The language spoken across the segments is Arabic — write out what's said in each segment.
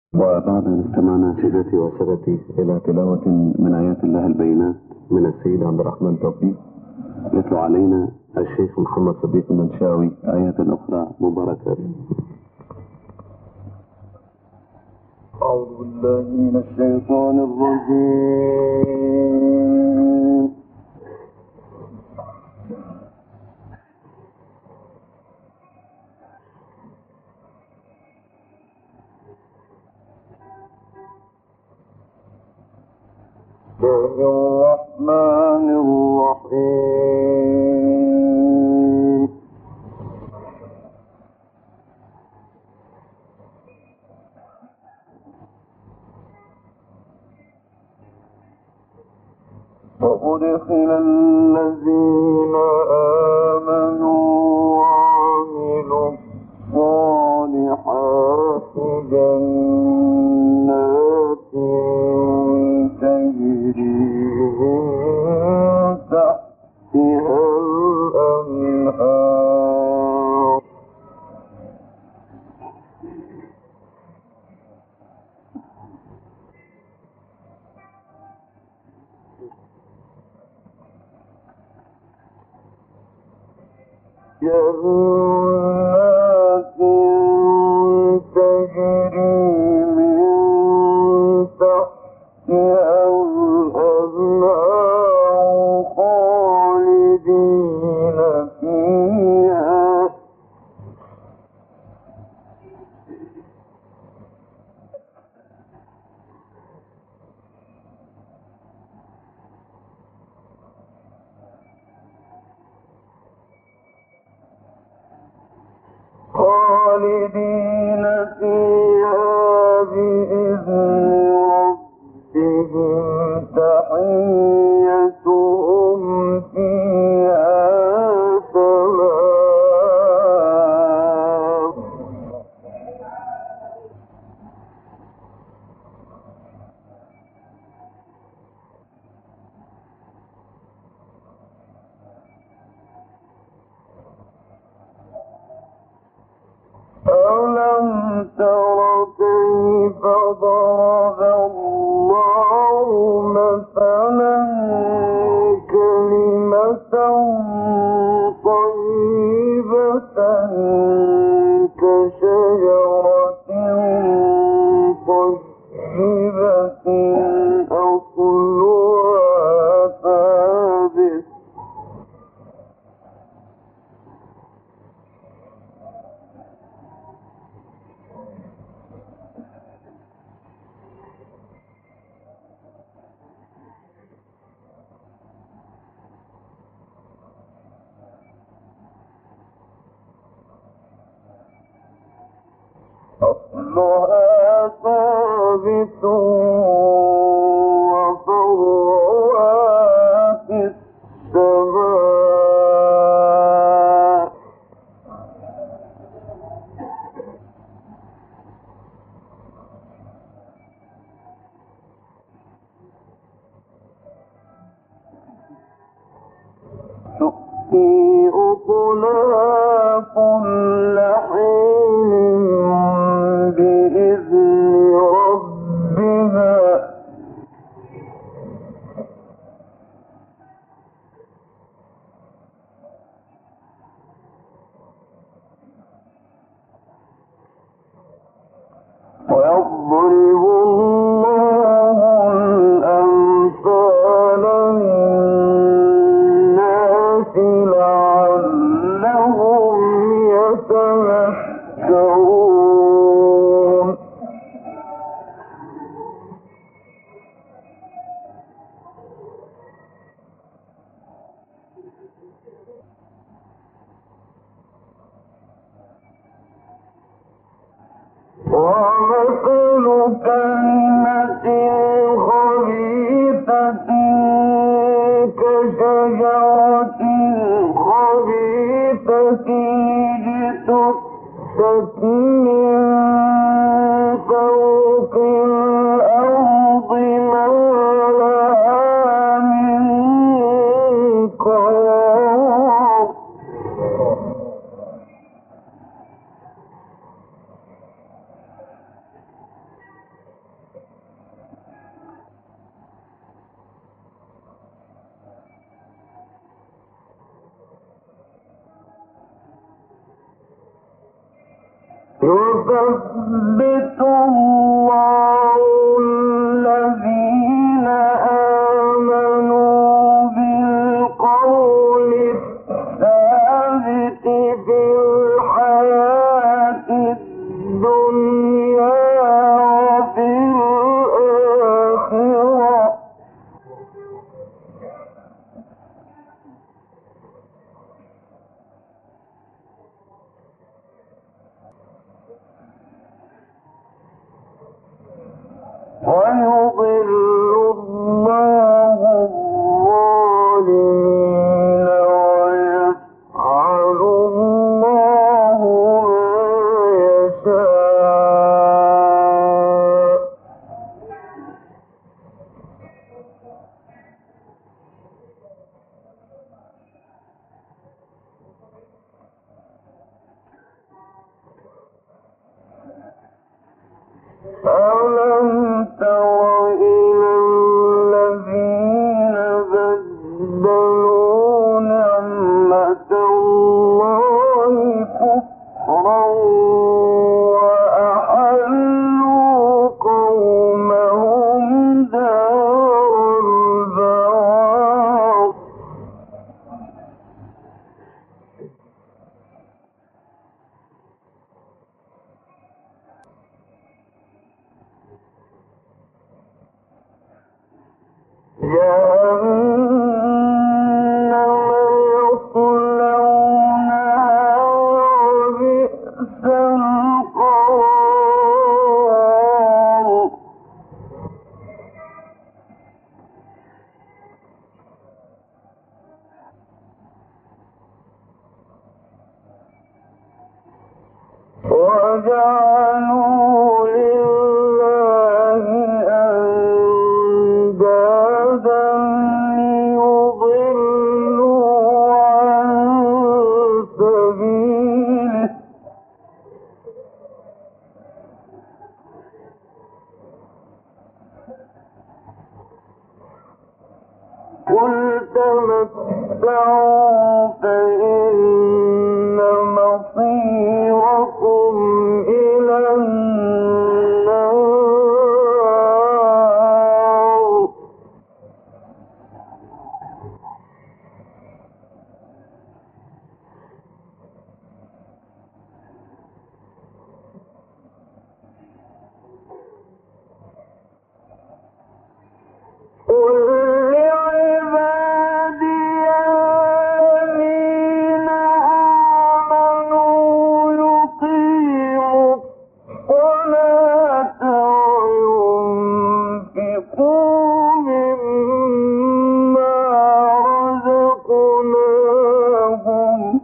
وبعد أن استمعنا سيدتي وسادتي إلى تلاوة من آيات الله البينات من السيد عبد الرحمن توفيق، يتلو علينا الشيخ محمد صديق المنشاوي آيات أخرى مباركات. أعوذ بالله من الشيطان الرجيم. الله الرحمن الرحيم. وأدخل الذين آمنوا وعملوا الصالحات جنات تجري من تحتها الأنهار جنات تجري من تحتها الأنهار خالدين فيها بإذن ربهم تحيتهم فيها سلام. ألم تر كيف ضرب الله مثلا كلمة طيبة كشجرة طيبة أصلها ثابت وفرعها في السماء. تؤتي أكلها كل حين بإذن ربها ويضرب الله الأمثال للناس لعلهم يتذكرون. ومثل كلمة خبيثة كشجرة خبيثة اجتثت من فوق الأرض ما لها من قرار. يثبت الله الذين آمنوا بالقول الثابت في الحياة الدنيا وفي الآخرة ويضل الله الظالمين ويفعل الله ما يشاء ألم تر إلى الذين بدلوا نعمة الله كفرا وأحلوا قومهم دار البوار جهنم يصلونها وبئس القرار وجعلوا لله أندادا ليضلوا عن سبيله قل تمتعوا فإن مصيركم إلى النار قل لعبادي الذين آمنوا يقيموا الصلاة وينفقوا مما رزقناهم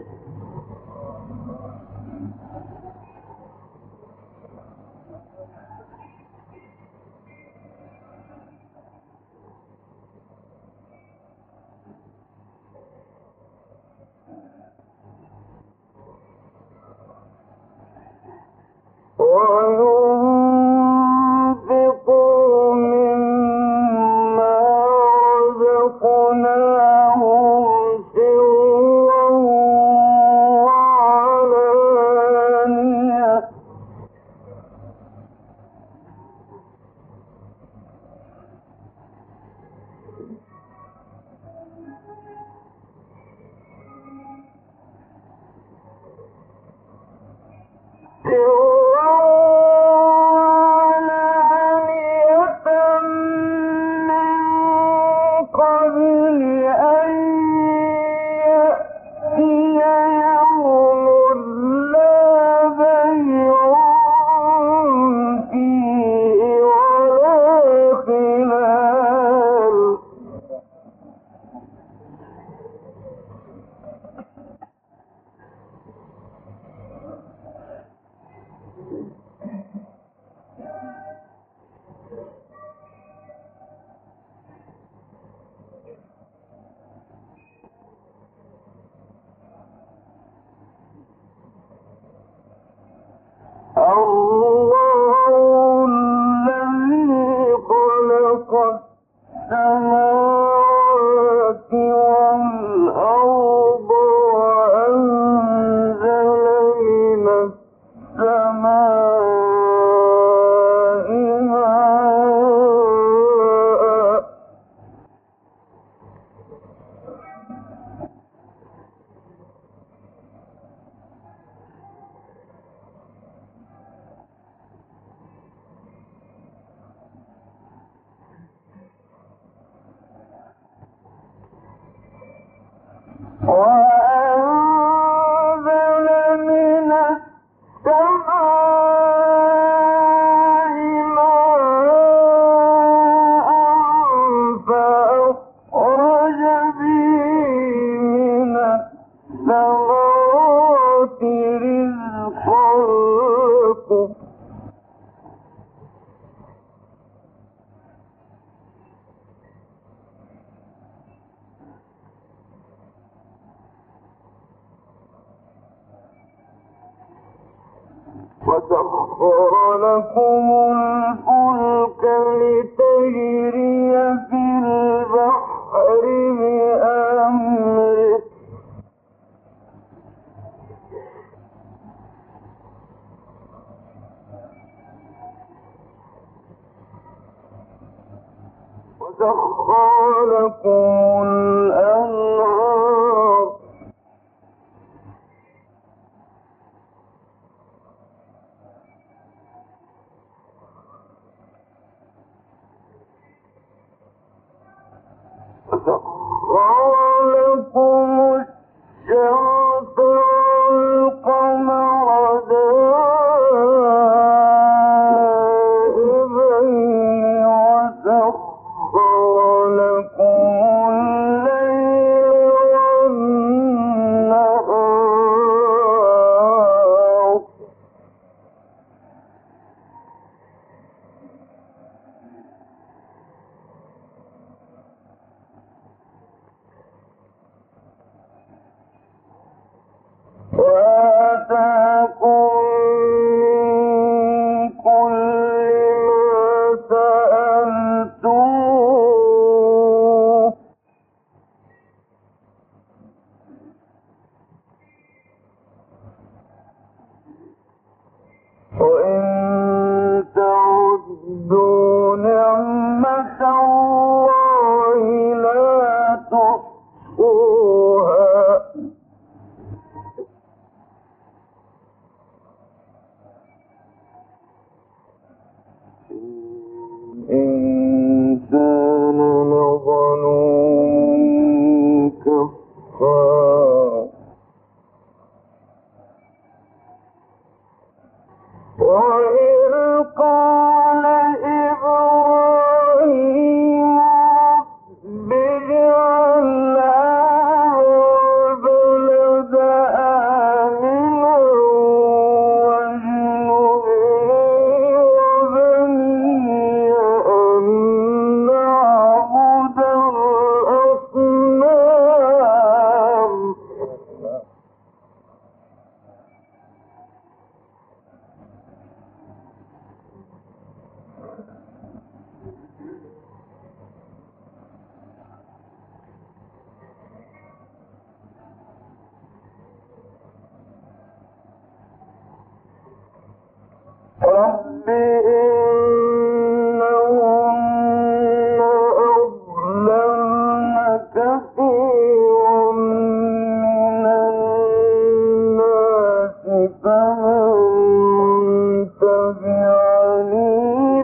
وينفقوا مما رزقناهم سرا وعلانية وسخر لكم الفلك لتجري في البحر بأمره وسخر لكم الأنهار وسخر لكم الشمس والقمر دائبين وسخر لكم الليل والنهار وآتاكم من كل ما سألتموه وإن تعدوا نعمة الله لا تحصوها الإنسان لظلوم كفار وإذ قال إبراهيم رب اجعل هذا البلد آمنا واجنبني وبني أن نعبد الأصنام رب إنهن أضللن كثيرا من الناس فمن تبعني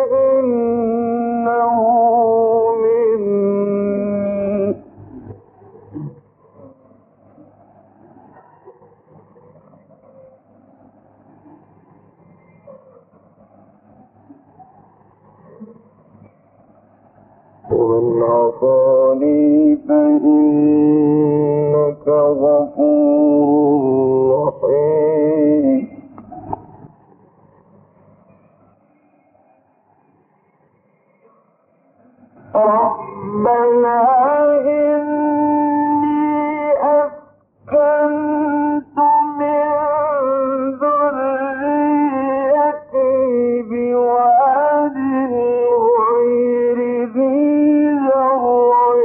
فإنه مني ومن عصاني فإنك غفور رحيم ربنا إني أسكنت من ذريتي بواد غير ذي زرع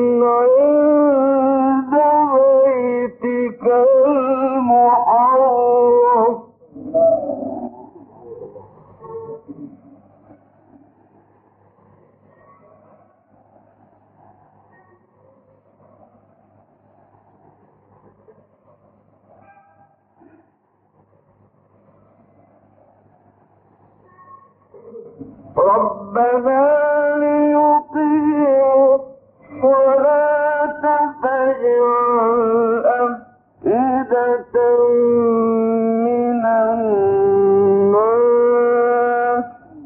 عند بيتك المحرم ربنا ليقيموا الصلاة فاجعل أفئدة من الناس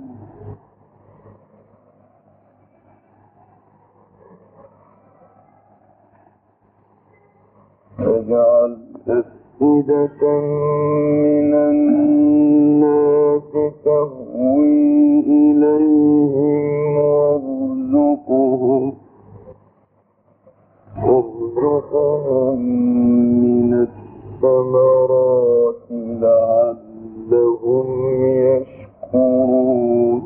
من الناس تهوي إليهم وارزقهم من الثمرات لعلهم يشكرون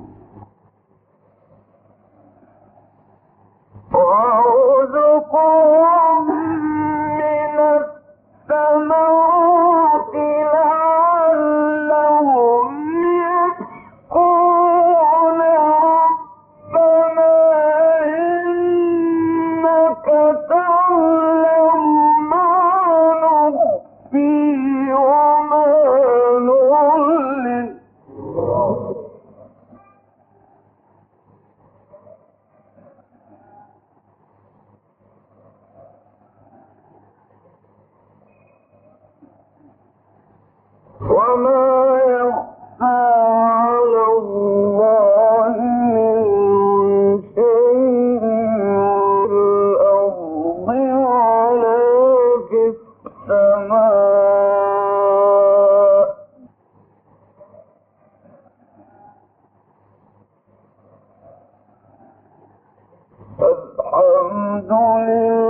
وارزقهم من الثمرات لعلهم يشكرون ربنا إنك تعلم ما نخفي وما نعلن وما يخفى على الله من شيء في الأرض ولا في السماء الحمد لله